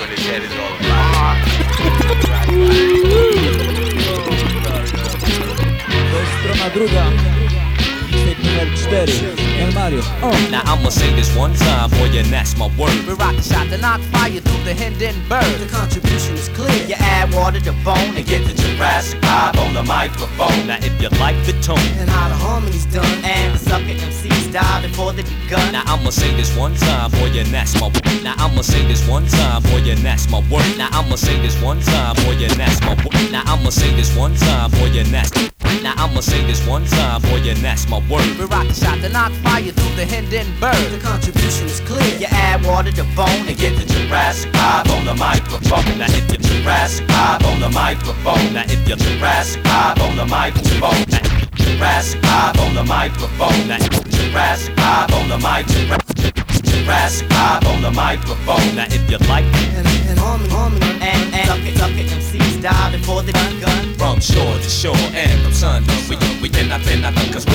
what his head is all about. To jest strona druga. Mixtape numer 4. El Mario. Now I'ma say this one time, boy, and that's my word. We rock the shot to knock fire through the Hindenburg. The contribution is clear. You add water to bone And get the Jurassic vibe on the microphone. Now if you like the tone And how the harmony's done. and the sucker MCs die before they begun. now I'ma say this one time, boy, and that's my word. Now I'ma say this one time, boy, and that's my word. Now I'ma say this one time, boy, and that's my word. Now I'ma say this one time, boy, and that's. Now I'ma say this one time, boy, and that's my word. We rock the shot to knock fire through the Hindenburg. The contribution is clear. You add water to bone And get the Jurassic vibe on the microphone. Now if you Jurassic vibe on the microphone. Now if you Jurassic vibe on the microphone. Now Jurassic vibe on the microphone. Now Jurassic vibe on the microphone. Jurassic vibe on the microphone. Now if you like And harmony. and sucker MCs die before they begun. from shore to shore and from sun to we cannot cause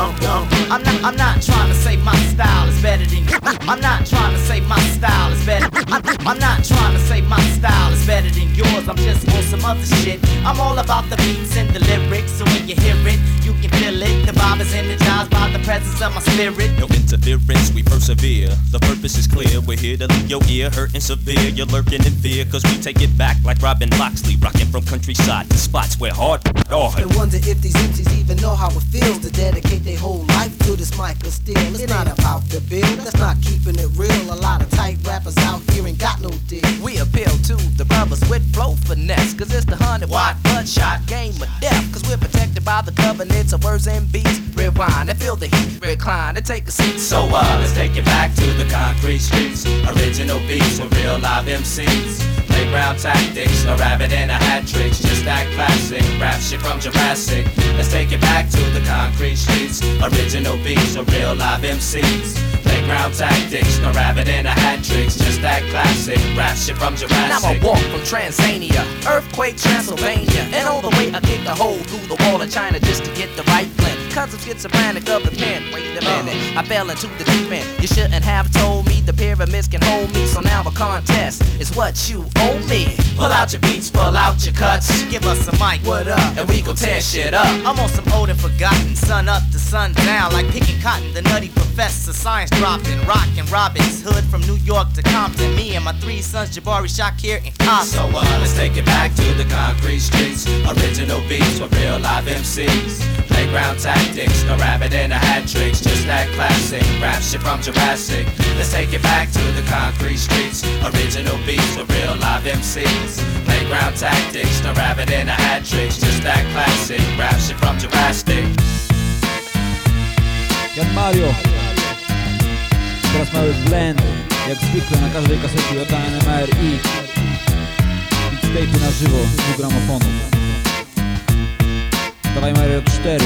I'm not trying to say my style is better than you. I'm not trying to say my style is better. I'm not trying to say my style is better than yours. I'm just on some other shit. I'm all about the beats and the lyrics, so when you hear it, you can feel it. The vibe is energized by the presence of my spirit. no interference, we persevere. The purpose is clear, we're here to leave your ear hurting severe. You're lurking in fear, cause we take it back like Robin Loxley, rocking from countryside to spots where hard are. And wonder if these MCs even know how it feels to dedicate their whole life to this mic of steel. It's not about the bill, that's not keeping it real. A lot of tight rappers out here ain't got no deal. We appeal to the brothers with flow finesse, cause it's the 100-watt bloodshot game of death. Cause we're protected by the covenants of words and beats. Rewind and feel the heat, recline and take a seat. So let's take it back to the concrete streets. Original beats with real live MCs. Playground tactics, a rabbit and a hat tricks. Just that classic rap shit from Jurassic. Let's take it back to the concrete streets. Original beats with real live MCs. Playground tactics, a rabbit and a hat tricks. Just that classic rap shit from Now I Jurassic. walk from Transania, earthquake Transylvania, and all the way I kicked a hole through the wall of China just to get the right blend. Cause I'm schizophrenic of the pen. Wait a minute, I fell into the deep end. You shouldn't have told me the pyramids can hold me. So now a contest is what you owe me. Pull out your beats, pull out your cuts. Give us a mic, What up? And we gon' tear shit up. I'm on some old and forgotten, sun up to sun down, like picking cotton. The nutty professor, science dropping, rockin' Robin's Hood from New York to Compton. Me and my 3 sons, Jabari, Shakir, and Compton. So let's take it back to the concrete streets. Original beats with real live MCs. Playground tactics, no rabbit and a hat tricks. Just that classic rap shit from Jurassic. Let's take it back to the concrete streets. Original beats with real live MCs. Playground tactics, no rabbit and a hat tricks. Just that classic rap shit from Jurassic. Jan Mario. Teraz mały blend, jak zwykle na każdej kasecie JNMR i mixtape'y na żywo z 2 gramofonów. Dawaj Mario 4.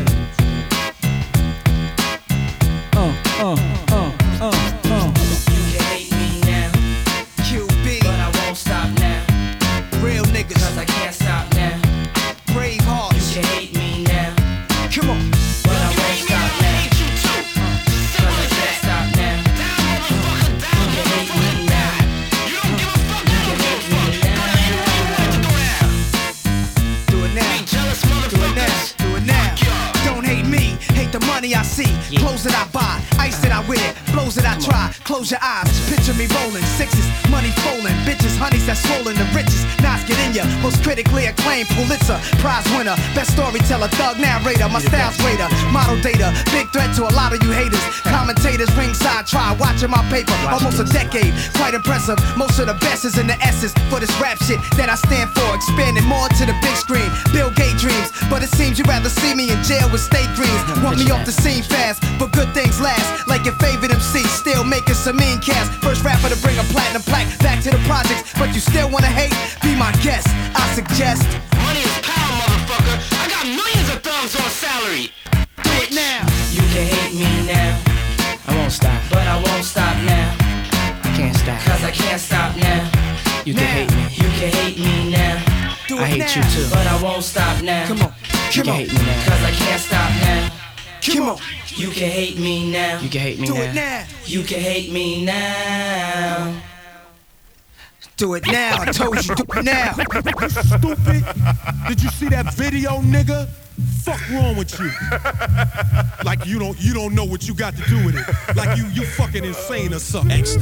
You can hate me now. QB, but I won't stop now. Real niggas, cause I can't stop now. Brave hearts, you can hate me now. Come on, but I won't stop now. Cause I can't stop now. You can hate me now. You can hate me now. Do it now. Do it now. Do it now. Don't hate me, hate the money I see. Clothes that I buy, ice that I wear, blows that I try. Close your eyes, picture me rolling. Sixes, money falling, bitches, honeys that swollen. The richest, Nas get in ya. Most critically acclaimed Pulitzer Prize winner, best storyteller, thug narrator. My style's greater, model data, big threat to a lot of you haters. Commentators ringside, try watching my paper. Almost a decade, quite impressive. Most of the best is in the essence for this rap shit that I stand for. Expanding more to the big screen, Bill Gates dreams. But it seems you'd rather see me in jail with state dreams. Want me off the scene fast, but good things last. Like your favorite MC, still making some mean cast. First rapper to bring a platinum plaque back to the projects. But you still wanna hate? Be my guest, I suggest. Money is power, motherfucker. I got millions of thumbs on salary. Do it now. You can hate me now. I won't stop, but I won't stop now. I can't stop, cause I can't stop now. You can hate me. You can hate me now. I hate you too, but I won't stop now. Come on, you can hate me now, cause I can't stop now. Come on, you can hate me now. You can hate me now. Do it now. You can hate me now. Do it now, I told you, do it now. You stupid? Did you see that video, nigga? Fuck wrong with you? Like you don't know what you got to do with it. Like you fucking insane or something. Extra.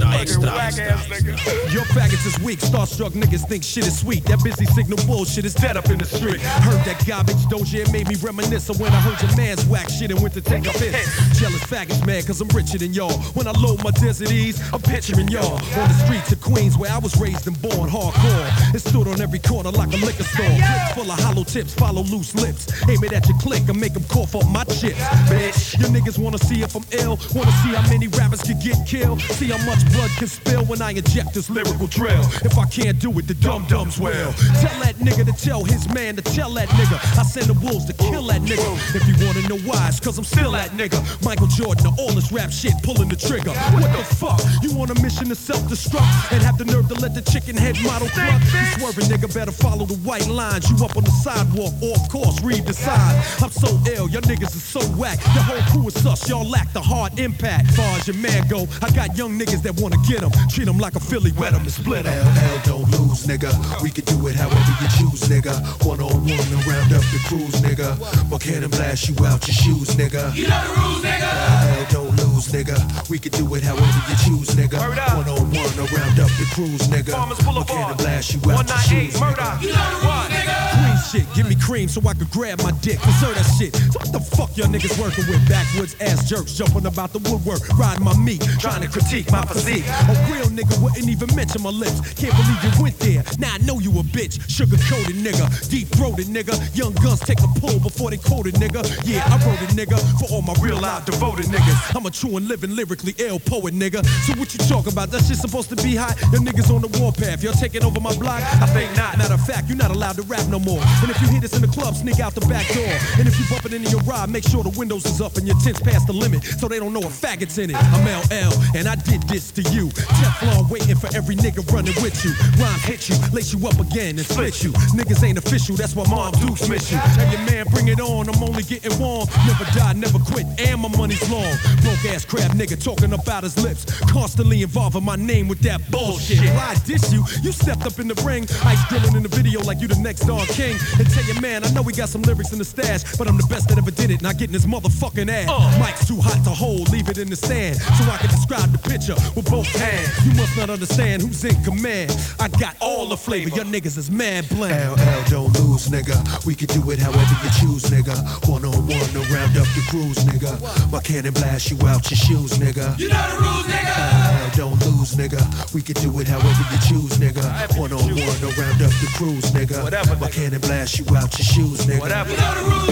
Your faggots is weak. Starstruck niggas think shit is sweet. That busy signal bullshit is dead up in the street. Heard that garbage doja, it made me reminisce of when I heard your man's whack shit and went to take a piss. Jealous faggots mad cause I'm richer than y'all. When I load my desert ease, I'm picturing y'all on the streets of Queens where I was raised and born hardcore. It stood on every corner like a liquor store. Clips full of hollow tips, follow loose lips. Aim it at your click and make them cough up my chips. Bitch, your niggas wanna see if I'm ill. Wanna see how many rappers can get killed. See how much blood can spill when I inject this lyrical drill. If I can't do it, the dum-dums will. Tell that nigga to tell his man to tell that nigga. I send the wolves to kill that nigga. If you wanna know why, it's cause I'm still that nigga. Michael Jordan, all this rap shit, pulling the trigger. What the fuck? You on a mission to self-destruct and have the nerve to let the chicken head model cluck? You swerving nigga, better follow the white lines. You up on the sidewalk, off course, read the sign. I'm so ill, your niggas is so whack. The whole crew is sus, y'all lack the hard impact. Far as your man go, I got young niggas that wanna get him. Treat him like a Philly, wet him and split him. LL don't lose, nigga. We can do it however you choose, nigga. One-on-one to round up the crews, nigga. But cannon blast you out your shoes, nigga. You know the rules, nigga. LL don't lose, nigga. We can do it however you choose, nigga. One-on-one to round up the crews, nigga. But cannon blast you out your shoes, nigga. You know the rules, nigga. Cream shit, give me cream so I could grab my dick. Insert that shit. So what the fuck y'all niggas working with? Backwoods ass jerks jumping about the woodwork, riding my meat, trying to critique my physique. A real nigga wouldn't even mention my lips. Can't believe you went there. Now I know you a bitch. Sugar-coated nigga, deep-throated nigga. Young guns take a pull before they quoted nigga. Yeah, I wrote it, nigga, for all my real life devoted niggas. I'm a true and living lyrically ill poet, nigga. So what you talking about? That shit supposed to be hot? Your niggas on the warpath. Y'all taking over my block? I think not. Matter of fact, you're not allowed to rap no more. And if you hear this in the club, sneak out the back door. And if you bump it into your ride, make sure the windows is up and your tent's past the limit so they don't know a faggot's in it. I'm LL and I did this to you. Teflon waiting for every nigga running with you. Rhyme hit you, lace you up again and split you. Niggas ain't official, that's why mom Dukes miss you. Tell your man bring it on, I'm only getting warm. Never die, never quit, and my money's long. Broke ass crab nigga talking about his lips. Constantly involving my name with that bullshit. Why diss you? You stepped up in the ring. Ice drilling in the video like you the next Don King. And tell your man, I know we got some lyrics in the stash, but I'm the best that ever did it, not getting his motherfucking ass. Mike's too hot to hold, leave it in the stand, so I can describe the picture with both hands. You must not understand who's in command. I got all the flavor, your niggas is mad bland. LL don't lose, nigga. We can do it however you choose, nigga. One-on-one to round up the crews, nigga. My cannon blast you out your shoes, nigga. You know the rules, nigga. LL don't lose, nigga. We can do it however you choose, nigga. One-on-one to round up the crews, nigga. My cannon blast you out your shoes, nigga. You know the rules,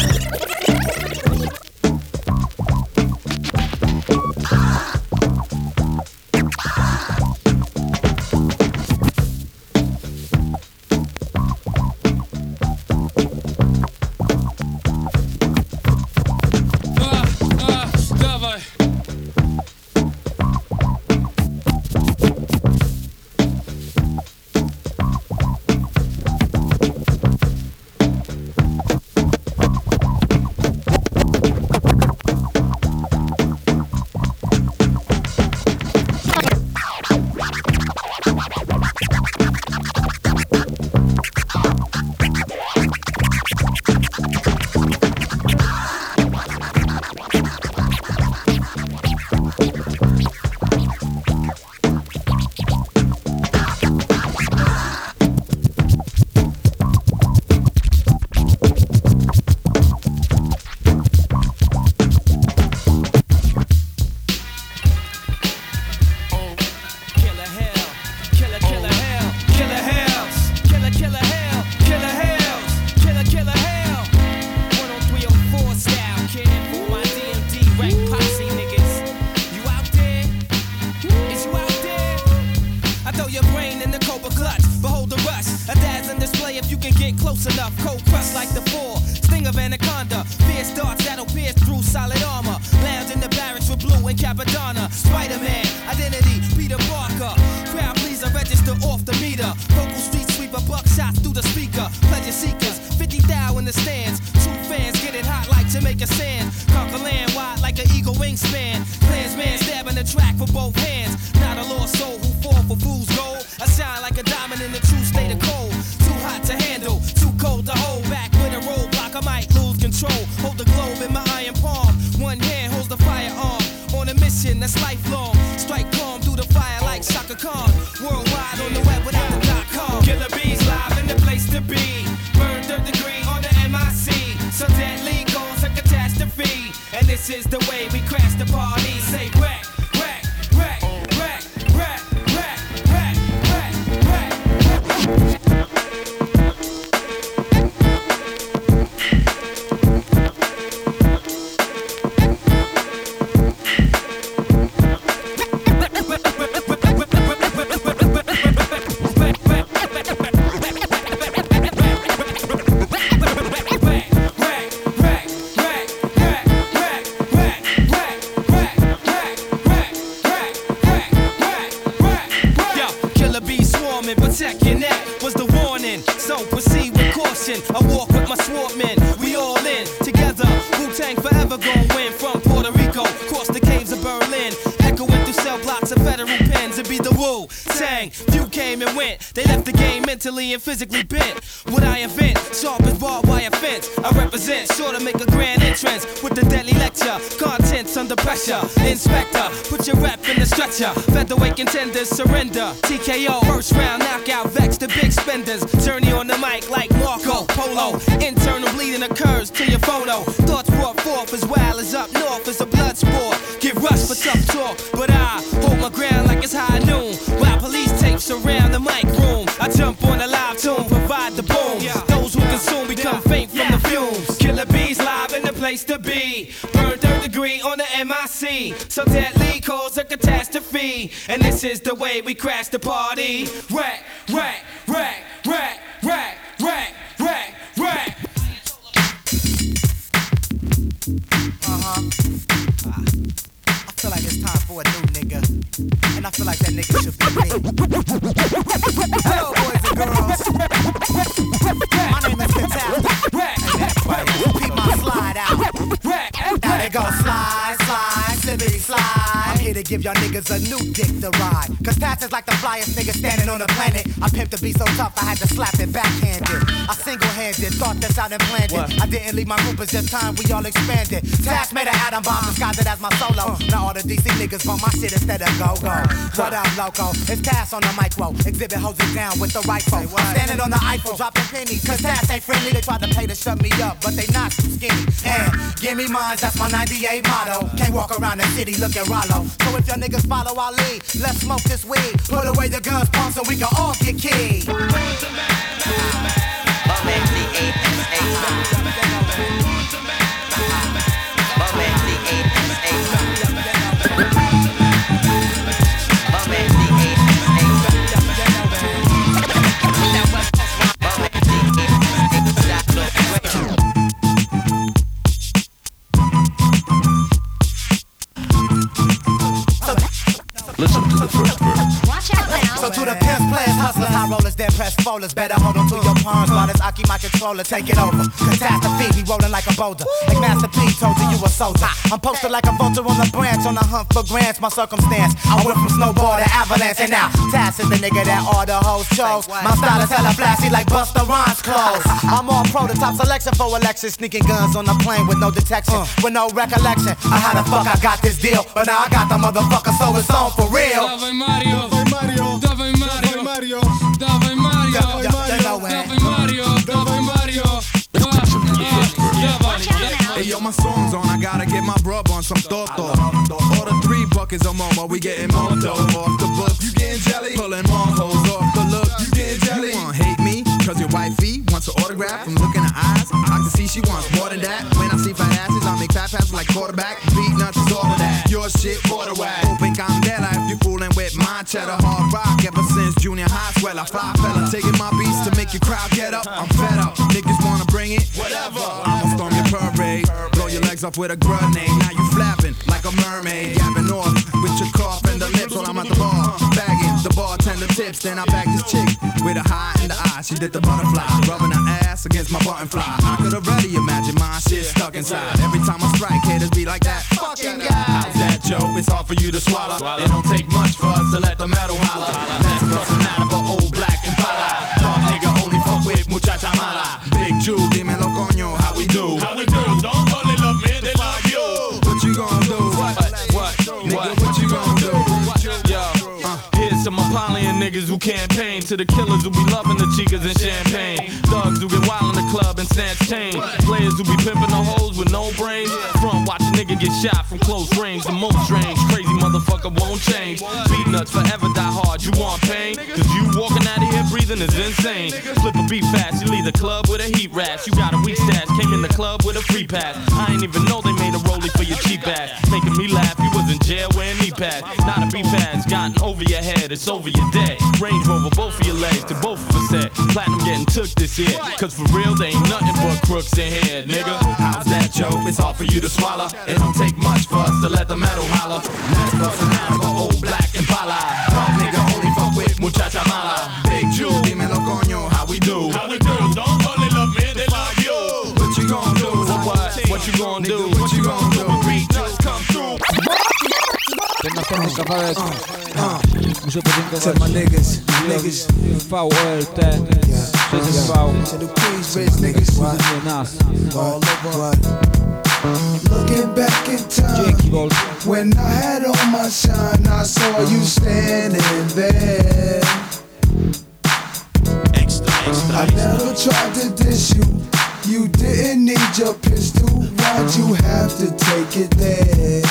nigga. Wingspan, clansman stabbing the track for both hands. Not a lost soul who fall for fool's gold. I shine like a a diamond in the true state of cold. Too hot to handle, too cold to hold. Back with a roadblock, I might lose control. Hold the globe in my iron palm. One hand holds the firearm. On a mission that's lifelong. Strike calm through the fire like Shaka Khan. Worldwide on the web without the .com. Killer bees live in the place to be. Burn third degree on the MIC. So deadly goes a catastrophe. And this is the way we crash the party. Say whack, whack, whack, whack, whack, whack, whack, whack, whack. Protect your neck was the warning, so proceed with caution. I walk with my sword men, we all in together. Wu-Tang forever gon' win. From Puerto Rico, cross the caves of Berlin, echoing through cell blocks of federal pens. It be the Wu-Tang. Few came and went, they left the game mentally and physically bent. What I invent, sharp as barbed wire fence. I represent, sure to make a grand entrance with the deadly lecture. Contents under pressure. Inspector, put your rep in the stretcher. Featherweight contenders surrender. TKO, first round knockout, vex the big spenders. Journey on the mic like Marco Polo. Internal bleeding occurs to your photo. Thoughts brought forth as wild as up north as a blood sport. Get rushed for tough talk, but I hold my ground like it's high noon. While police tapes surround the mic room, I jump on a live tune, provide the boom. Those who consume become faint from the fumes. Killer bees live in the place to be. Burn third degree on the MIC. So deadly cause a catastrophe. And this is the way we crash the party. Rack, rack, rack, rack, rack, rack, rack, rack. I feel like it's time for a new nigga. And I feel like that nigga should be me. Hello, boys and girls. My name is Catastrophe. Keep my slide out. Now they go slide, slide, slippity slide. I'm here to give y'all niggas a new dick to ride. Cause Taz is like the flyest nigga standing on the planet. I pimped to be so tough I had to slap it backhanded. I single-handed, thought this out and planned it. I didn't leave my group, it's just time we all expanded. Taz made an atom bomb, disguised it as my solo. Now all the DC niggas want my shit instead of go-go. What up, loco? It's Taz on the micro. Exhibit holds it down with the rifle. I'm standing on the Eiffel, dropping pennies. Cause Taz ain't friendly, they tried to play to shut me up, but they not too skinny. And give me mines, that's my 98 motto. Can't walk around the city looking Rollo. So if your niggas follow our lead, let's smoke this weed. Put away the guns, pumps, so we can all get keyed. Listen to the first verse. Watch out now. So to the pimps, players, hustlers, high rollers, dead press folders, better hold on to your palms while this Aki my controller take it over. Catastrophe, we rolling like a boulder. Like Master P told you a soldier. I'm posted like a vulture on the branch, on the hunt for grants. My circumstance, I went from snowball to avalanche, and now Taz is the nigga that all the hoes chose. My style is hella flashy like Busta Rhymes clothes. I'm on prototype selection for election, sneaking guns on the plane with no detection, with no recollection. How the fuck I got this deal, but now I got the motherfucker, so it's on for real. Dawaj Mario, dawaj Mario, dawaj Mario, dawaj Mario, dawaj Mario. Hey yo, my song's on, I gotta get my brub on some Toto. Order 3 buckets of Momo, we getting more dough off the books. You getting jelly? Pulling more hoes off the look. You getting jelly? You wanna hate me? Cause your wifey wants an autograph from looking at eyes. I can see she wants more than that. When I see fat asses, I make fat passes like quarterback. Beat nuts is all of that. Your shit, order whack. Open candela if you fooling with my cheddar. Hard rock ever since junior high. Swell, I fly fella. Taking my beats to make your crowd get up. I'm fed up. Niggas wanna bring it? Whatever. I'ma storm your parade. Blow your legs off with a grenade. Now you flapping like a mermaid. Yapping off with your cough and the lips while I'm at the bar. Bagging the bartender tips. Then I bag this chick with a high in the eye. She did the butterfly. Rubbing her ass against my button fly. I could already imagine my shit stuck inside. Every time I strike, haters be like that. Fucking guy. How's that, Joe? It's hard for you to swallow. It don't take much for us to let the metal holler. That's what's the matter for old black campaign. To the killers who be loving the chicas and champagne. Thugs who get wild in the club and snatch chain. Players who be pimping the hoes with no brains. Front watch a nigga get shot from close range. The most strange, crazy motherfucker won't change. Beat nuts forever die hard, you want pain? Cause you walking out of here breathing is insane. Flip a beat fast, you leave the club with a heat rash. You got a weak stash, came in the club with a free pass. I ain't even know they made a rollie for your cheap ass. Making me laugh, you was in jail wearing knee pads. Not a beat pads, gotten over your head, it's over your dead. Range Rover, both of your legs, to both of us said. Platinum getting took this year. Cause for real, they ain't nothing but crooks in here, nigga. How's that, Joe? It's hard for you to swallow. It don't take much for us to let the metal holler. Last bus and out of old black and pala. Dog nigga only fuck with muchacha mala. Big Jew, dímelo coño, how we do? How we do? Don't only love me, they love you. What you gon' do? What you gon' do? What you gon' do? Beat nuts come through. Ten następny kawałek muszę podziękować VOLT przez nas. Looking back in time, when I had on my shine, I saw you standing there. I never tried to diss you. You didn't need your pistol. Why'd you have to take it there?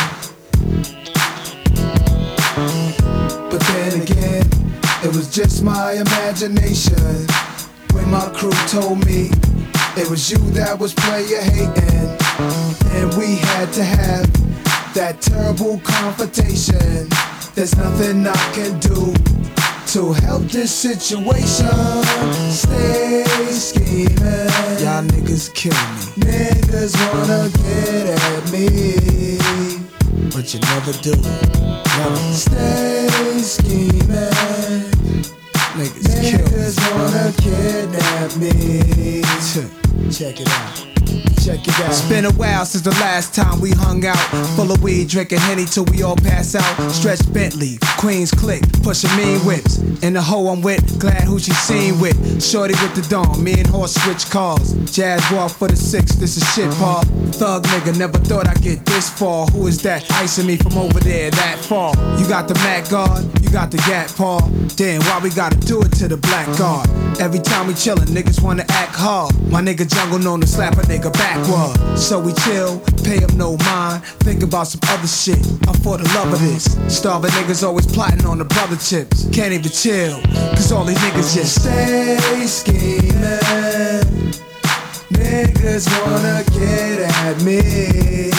But then again, it was just my imagination. When my crew told me it was you that was player hating, and we had to have that terrible confrontation. There's nothing I can do to help this situation. Stay scheming. Y'all niggas kill me. Niggas wanna get at me, but you never do. Never. Stay scheming. Niggas wanna kidnap me. Check it out. Check it out. It's been a while since the last time we hung out. Full of weed, drinking Henny till we all pass out. Stretch Bentley, Queens click, pushing mean whips. And the hoe I'm with, glad who she seen with. Shorty with the dawn, me and horse switch cars. Jazz walk for the 6, this is shit, Paul. Thug nigga, never thought I'd get this far. Who is that icing me from over there that far? You got the Mac guard, you got the Gat Paul. Damn, why we gotta do it to the black guard? Every time we chillin', niggas wanna act hard. My nigga Jungle known to slap a nigga backward. So we chill, pay him no mind. Think about some other shit, I'm for the love of this. Starving niggas always plotting on the brother chips. Can't even chill, cause all these niggas just stay scheming. Niggas wanna get at me.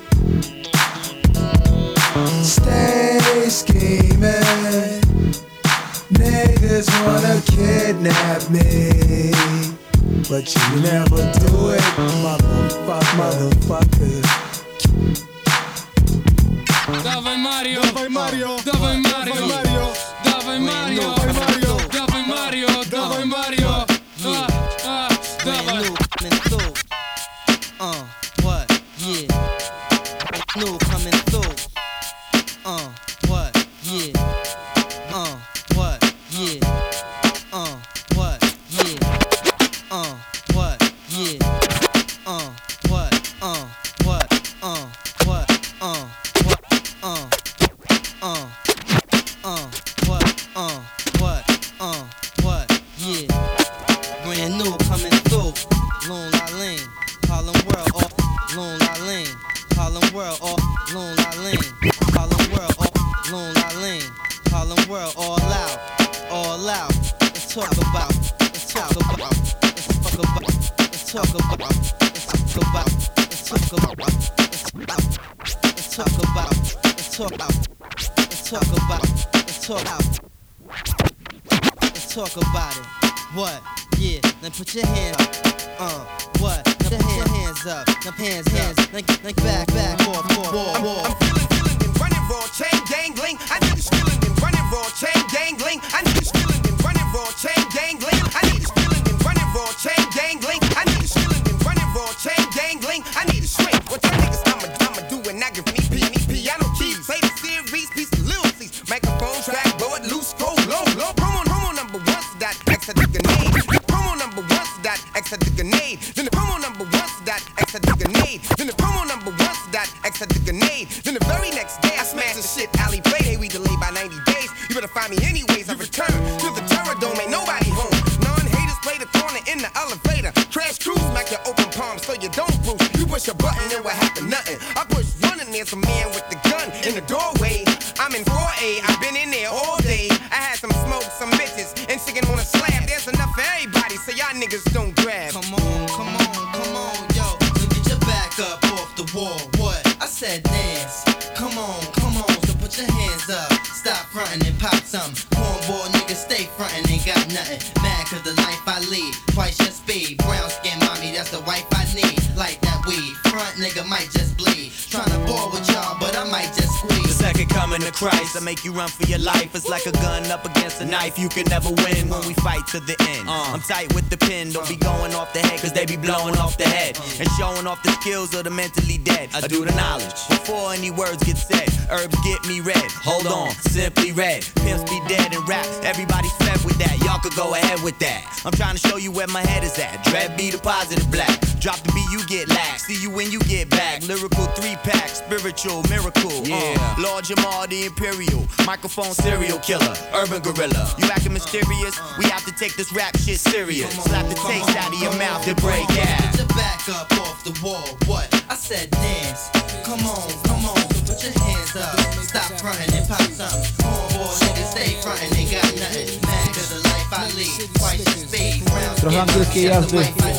Stay scheming. Niggas wanna kidnap me, but you never do it, motherfucker. Dawaj Mario, dawaj Mario, dawaj Mario, dawaj Mario, dawaj Mario, dawaj Mario, dawaj. What? Yeah. New coming through. What? Yeah. What? Yeah. What? Yeah. What? Yeah. What? Yeah. Brand new coming through. Loon La Lane, Harlem World, off. Loon La Lane, Harlem World, off. Loon La Lane, Harlem World, off. Loon La Lane, Harlem World, all out, all out. Let's talk about, let's talk about, let's talk about, let's talk about, let's talk about, let's talk about, let's talk about, let's talk about, let's talk about, let's talk about, let's talk about it. What? Yeah, then put your hand up. What? Now hands up. Now hands up. Now back, more. I'm feeling and running raw, chain gangling. I need you stealing and running raw, chain gangling. I need you stealing and running raw, chain gangling. I need you stealing and running raw, chain gangling. I need you stealing and running raw, chain gangling. I need you straight. What y'all niggas I'ma do and I give me piano keys. Say the series, piece of little C's. Microphone, track, board, loose, scroll, low. Promo number 1's that extra the grenade. Promo number 1's that extra the grenade. Then the promo number 1's that extra the grenade. Then the promo number 1's that extra the grenade. Then the very next day I smash the shit alley play. We delayed by 90 niggas don't grab. Come on, yo. Get your back up off the wall. What? I said dance. Come on, so put your hands up. Stop frontin' and pop some. Cornball niggas stay frontin', ain't got nothing. Mad cause the life I lead, twice your speed. Brown skin mommy, that's the wife I need. Like that weed, front nigga might just bleed. Tryna ball with y'all, but I might just squeeze. The second coming of Christ, I make you run for your life. It's like a gun up against a knife. You can never win when we fight to the end. I'm tight with the pen, don't be going off the head, cause they be blowing off the head and showing off the skills of the mentally dead. I do the knowledge before any words get said. Herbs get me red, hold on, simply red. Pimps be dead and rap, everybody's fed with that. Y'all could go ahead with that. I'm trying to show you where my head is at. Dread be the positive black. Drop the beat, you get lax. See you when you get back. Lyrical 3-pack, spiritual miracle. Yeah, Lord Jamal the Imperial, microphone serial killer, urban gorilla. You acting mysterious? We have to take this rap shit serious. Slap the taste out of your mouth to break out. Get your back up off the wall. What? I said dance. Come on, so put your hands up. Stop frontin' and pop something. Cornball niggas stay frontin', ain't got nothing. Mad cause the life I lead, twice the speed. Trochę angielskiej jazdy.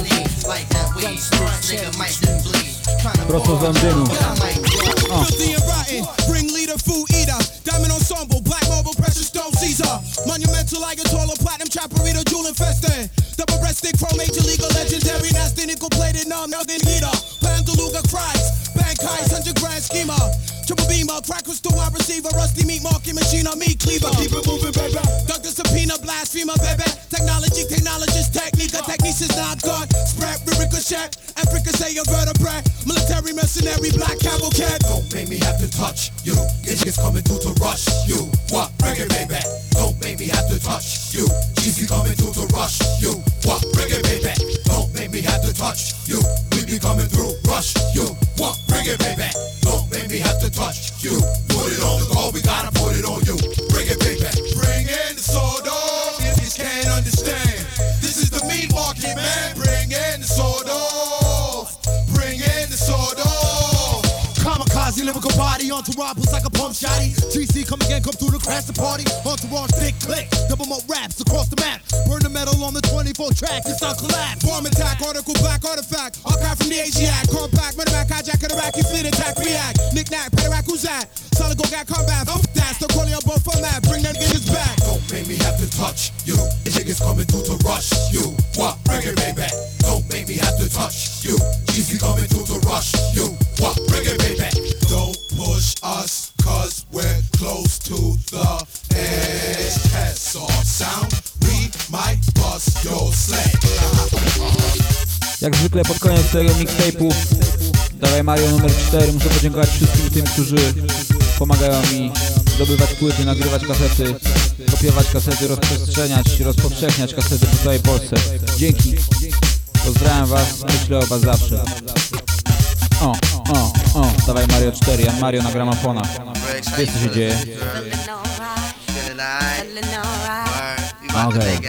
Prosto z Londynu. Filthy and rotten, bring leader, food eater. Diamond ensemble, black marble, precious stone Caesar. Monumental like a taller platinum chopperito, jewel infested. Double breasted, chrome major legal legendary, nasty nickel plated, numb, nothing heater. Pandaluga cries, bank heist, 100 grand schemer. Triple beamer, crack crystal wide receiver, rusty meat marking machine on meat cleaver. Keep it moving, baby. Dug the subpoena, blasphemer, baby. Technology, technologist, technique, a technician's not God. Spread, ricochet, Africa say a vertebrae. Military, mercenary, black cavalcade. Don't make me have to touch you. Niggas coming through to rush you. What? Bring it, baby. Don't make me have to touch you. She's coming through to rush you. What? Bring it, baby. Don't make me have to touch you. We be coming through, rush you. What? Bring it, baby. Don't make me have to touch you. Put it on the go, we gotta put it on you. Bring it, baby. Bring in the sword off. If you can't understand, this is the meat market, man. Bring in the sword off. Bring in the sword off. Kamikaze, lyrical body, entourage was like a pump shotty. TC come again, come through to crash the party. Entourage, thick click, double more raps across the map. Burn the metal on the 24 track, it's on collapse. Bomb attack, article black artifact. Archive from the Asiatic, compact, murder back, hijack, Iraqi fleet attack, react. Knick-knack, Pedirak, who's that? Solid go got combat, that, still calling on both format, bring them niggas back. Don't make me have to touch you. The niggas coming through to rush you. What? Bring it, baby. Don't make me have to touch you. She's coming through to rush you. What? Bring it, baby. Don't push us, cause we're close to the edge. Test our sound, we might bust your sled. Jak zwykle pod koniec tego mixtape'u Dawaj Mario numer 4. Muszę podziękować wszystkim tym, którzy pomagają mi zdobywać płyty, nagrywać kasety, kopiować kasety, rozpowszechniać kasety po całej Polsce. Dzięki. Pozdrawiam was, myślę o was zawsze. Dawaj Mario 4, Jan Mario na gramofonach. Wiesz co się dzieje? Okej.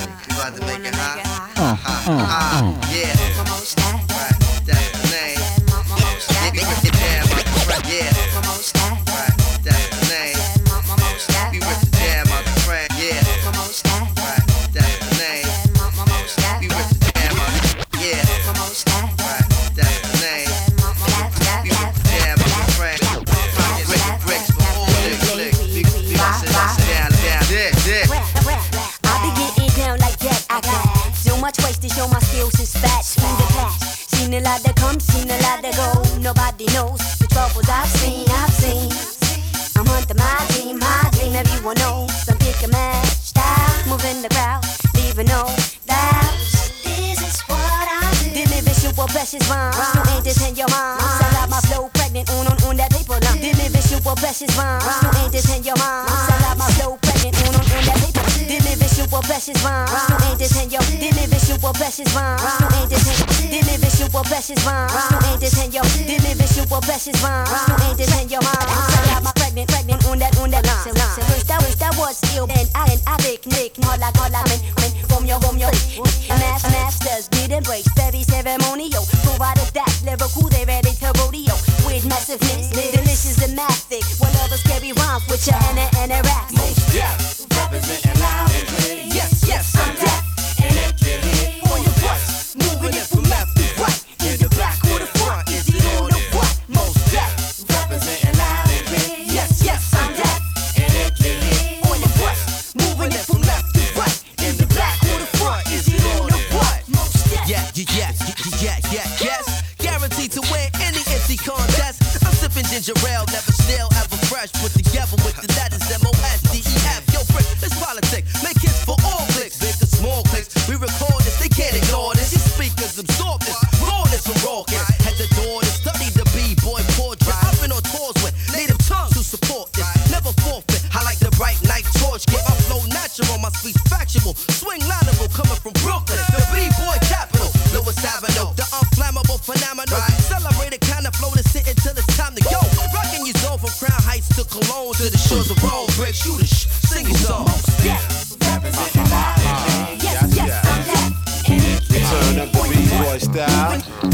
Much ways to show my skills is fat. Seen the cash, seen a lot that come, seen a lot that go. Nobody knows the troubles I've seen. I'm hunting my dream, everyone knows. I'm picking mad style, moving the crowd, leaving no doubts. This is what I do. Deliver super precious rhymes, no angels in your mind. Sell out my flow pregnant, on that paper line. Deliver super precious rhymes, no angels in your mind. Sell out my flow pregnant, on that paper line. Deliver super precious rhymes, no angels in your mind. Deliver super precious rhymes, no angels in your mind. Deliver super precious rhymes, no angels in your mind. Deliver super precious rhymes, no angels in your mind. Sell out my pregnant on that line. So first I was ill, and I nick more like from your masters did embrace very ceremonial. Provided that lyrical, they ready to rodeo with massiveness, delicious and massive. While others carry rhymes with your and a rap. Representing loud and clear. Yes, I'm deaf and empty.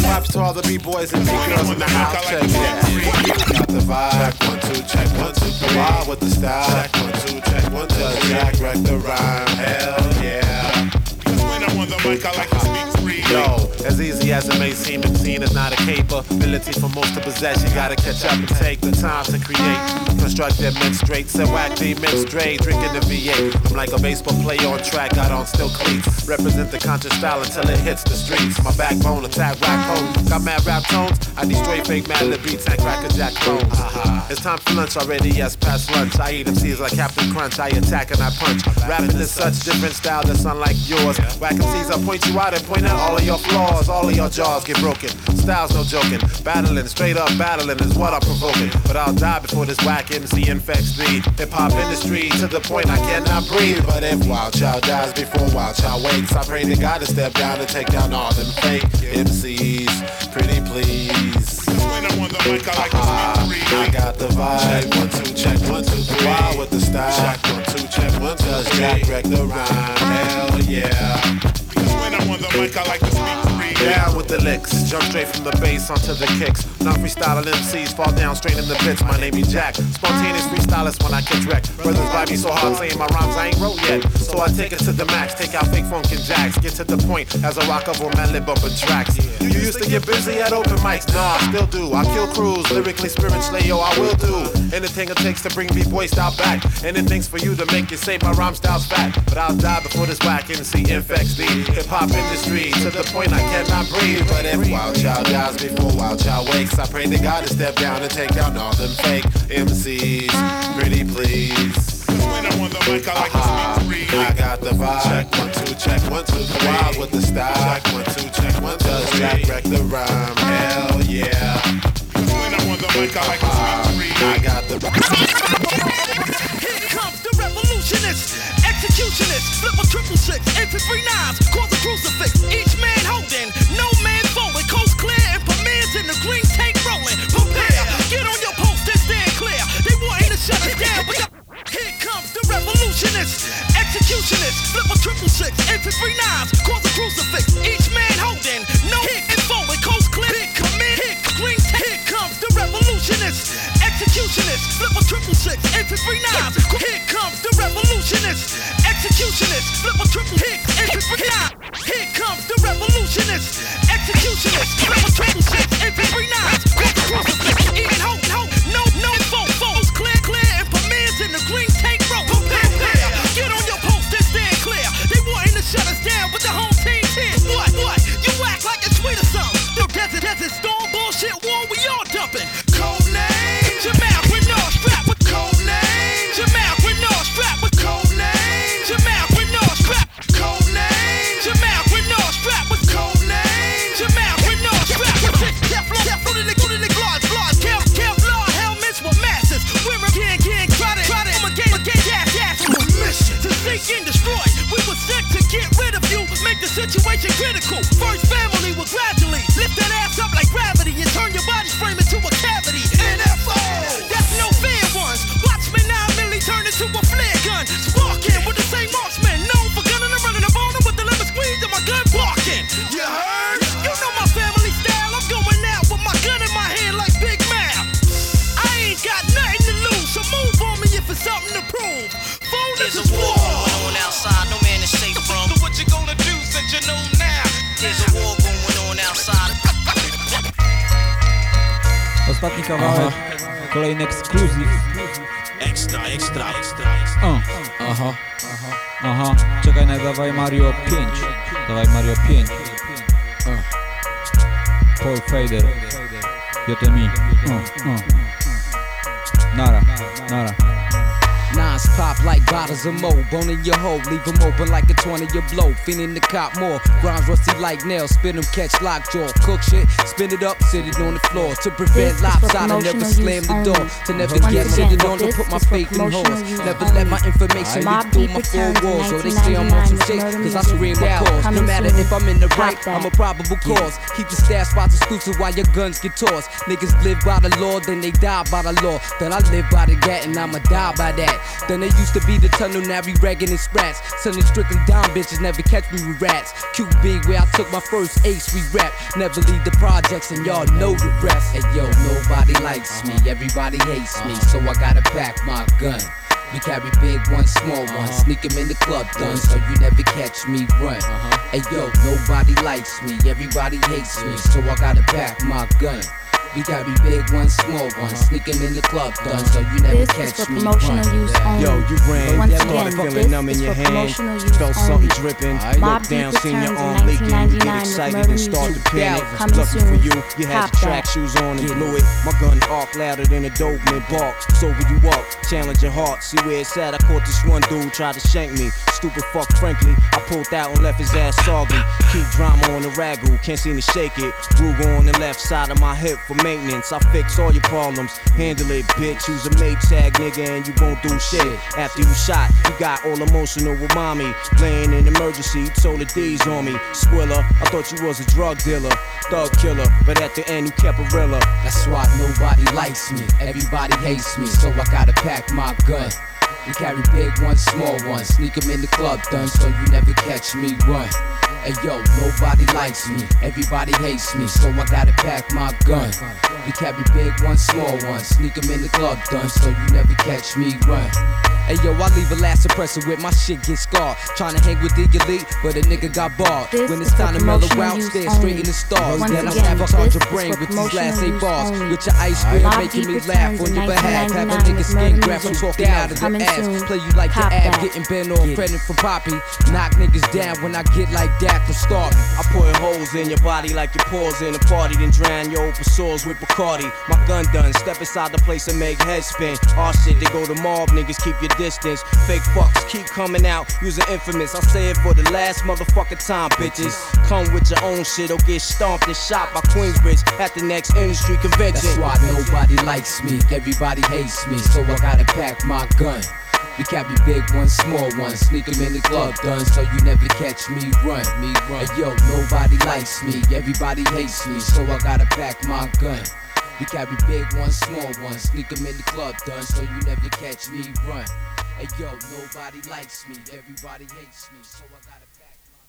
Props to all the B-boys and B-girls in the house. Check that. Got the vibe. Check 1 2, check 1 2 3. Wild with the style. Check 1 2, check 1 2 3. Jack wreck the rhyme. Hell yeah. When I'm on the mic, I like to speak free. Yo, as easy as it may seem, MCing is not a capability for most to possess. You gotta catch up and take the time to create. Construct that menstruate, set whack the menstruate, drinking the V8. I'm like a baseball player on track, got on still cleats. Represent the conscious style until it hits the streets. My backbone, attack rap home. Got mad rap tones, I destroy fake mad lip beats and cracker jack clones. It's time for lunch already, yes, past lunch. I eat MCs like Captain Crunch, I attack and I punch. Rapping is such different style that's unlike yours. Whack MCs, I point you out and point out all of your flaws. All of your jaws get broken. Style's no joking. Battling, straight up battling is what I'm provoking. But I'll die before this whack MC infects the hip-hop industry to the point I cannot breathe. But if Wild Child dies before Wild Child wakes, I pray to God to step down and take down all them fake MCs. Pretty please. When I'm on the mic, I like to speak free. I got the vibe. Check 1 2, check 1 2 3. Wild with the style. Check 1 2, check 1 2 3. Cause Jack wreck the rhyme. Hell yeah. When I'm on the mic, I like to speak free. Down with the licks, jump straight from the bass onto the kicks. Non freestyling MCs fall down straight in the pits. My name is Jack, spontaneous freestylist when I catch wreck. Brothers buy me so hard saying my rhymes I ain't wrote yet. So I take it to the max, take out fake funk and jacks. Get to the point as I rock over man lip bumping tracks. You used to get busy at open mics, nah, I still do. I kill crews, lyrically, spiritually, yo, I will do anything it takes to bring B-boy style back. Anything's for you to make you say my rhyme style's fat. But I'll die before this whack MC infects the hip-hop industry to the point I cannot breathe. But if Wild Child dies before Wild Child wakes, I pray to God to step down and take down all them fake MCs. Pretty please. When I'm on the mic, I like to speak free. I got the vibe. Check 1 2, check 1 2 3. Wild with the style. Check 1 2, check 1 2 3. Cause Jack wreck the rhyme. Hell yeah. When I'm on the mic, I like to speak free. I got the Here comes the revolutionist, executionist, flip a 666, infantry knives, cause a crucifix. Each man holding, no man falling, coast clear and premieres in the green tank rolling. Prepare, get on your post and stand clear. They wanting to shut us down, but here comes the revolutionist, executionist, flip a 666, infantry knives, cause a crucifix. Each man holding, no hit and falling, coast clear, hit, green tank. Here comes the revolutionist, executionist, flip a 666, infantry knives. Here comes the revolutionist, executionist, flip a hit, infantry knives. Here comes the revolutionist, executionist, flip a 666, infantry knives. Eating hope, no foes, clear, and premieres in the green tank roll. Prepare, get on your post and stand clear. They wanting to shut us down, but the home team's here. What? You act like it's sweet or something. No desert storm bullshit war, we all dumping. Code name, Jamal Renard strap with code name. Jamal Renard strap with code name. Jamal Renard strap. Code name. Jamal Renard strap with code name. Jamal Renard strap with Teflon in the gloss. Kevlar helmets with masses. We're again, try it. I'm a game, gas. On a mission to seek and destroy. We were sent to get rid of you, make the situation critical. First family will gradually lift that ass up like gravity and turn your body frame into a cavity. NFO, that's no fair ones. Watchmen 9 milli turn into a flare gun. Sparking with the same marksman, known for gunning and running up on them with the lemon squeeze and my gun barking. You heard? You know my family style. I'm going out with my gun in my hand like Big Mouth. I ain't got nothing to lose, so move on me if it's something to prove. Phone is a war going on outside, no man is safe from. So what you gonna do since you know now? There's a war going on outside. Ostatni kawałek, kolejny ekskluzyw. Extra. Aha. Czekaj na Dawaj Mario 5. Dawaj Mario 5. Paul Fader. JMI. Nara. Nines pop like bottles of mo, bone in your hole, leave them open like a 20-year blow. Fiending the cop more, rhymes rusty like nails, spin them, catch lockjaw. Cook shit, spin it up, sit it on the floor. To prevent lopsided, I never slam the door. To never get sitting on to put my faith in horse. Never let my information leak through my four walls. So they say I'm on some shit, cause I scream my cause. No matter if I'm in the right, I'm a probable cause. Keep the stash spots exclusive while your guns get tossed. Niggas live by the law, then they die by the law. But I live by the gat and I'ma die by that. Then they used to be the tunnel, now we ragging and sprats. Selling strictly down bitches, never catch me with rats. QB, where I took my first ace, we rap. Never leave the projects, and y'all know the rest. Hey yo, nobody likes me, everybody hates me, so I gotta pack my gun. We carry big ones, small ones, sneak 'em in the club done, so you never catch me run. Hey yo, nobody likes me, everybody hates me, so I gotta pack my gun. We carry big ones, small ones, sneak 'em in the club done, so you never catch me run. Yo, you ran, started feeling numb in your hand, felt something dripping, looked down, seen your arm leaking, you get excited and start to panic. Lucky for you, you had your track shoes on and blew it. My gun arc louder than a dope man bark. Sober you up, challenge your heart, see where it's at. I caught this one dude tried to shank me. Stupid fuck, frankly, I pulled out and left his ass soggy. Keep drama on the ragu, can't seem to shake it. Ruger on the left side of my hip for maintenance. I fix all your problems, handle it, bitch. Use a Maytag, nigga, and you won't do shit. After you shot, you got all emotional with mommy. Laying in emergency, told the D's on me. Squiller, I thought you was a drug dealer, thug killer, but at the end you kept a realer. That's why nobody likes me, everybody hates me, so I gotta pack my gun. We carry big ones, small ones, sneak 'em in the club done, so you never catch me run. Hey yo, nobody likes me, everybody hates me, so I gotta pack my gun. We carry big ones, small ones, sneak 'em in the club done, so you never catch me run. Hey yo, I leave a last suppressor with my shit get scarred. Tryna hang with the elite, but a nigga got barred. When it's time to mellow out, stare straight in the stars. Then I sabotage your brain with these last 8 bars. With your ice cream making me laugh on your behalf. Have a nigga skin grab from talking out of the ass. Play you like your ab, getting bent off, credit for Poppy. Knock niggas down when I get like that from start. I put holes in your body like your paws in a party, then drown your open sores with Bacardi. My gun done, step inside the place and make head spin. Our shit, they go to mob, niggas keep your distance. Fake fucks keep coming out, using infamous. I say it for the last motherfucking time, bitches. Come with your own shit or get stomped and shot by Queensbridge at the next industry convention. That's why nobody likes me, everybody hates me, so I gotta pack my gun. We carry big ones, small ones, sneak 'em in the club done, so you never catch me run. Hey yo, nobody likes me, everybody hates me, so I gotta pack my gun. We carry big ones, small ones, sneak 'em in the club done, so you never catch me run. Hey yo, nobody likes me, everybody hates me, so I gotta pack my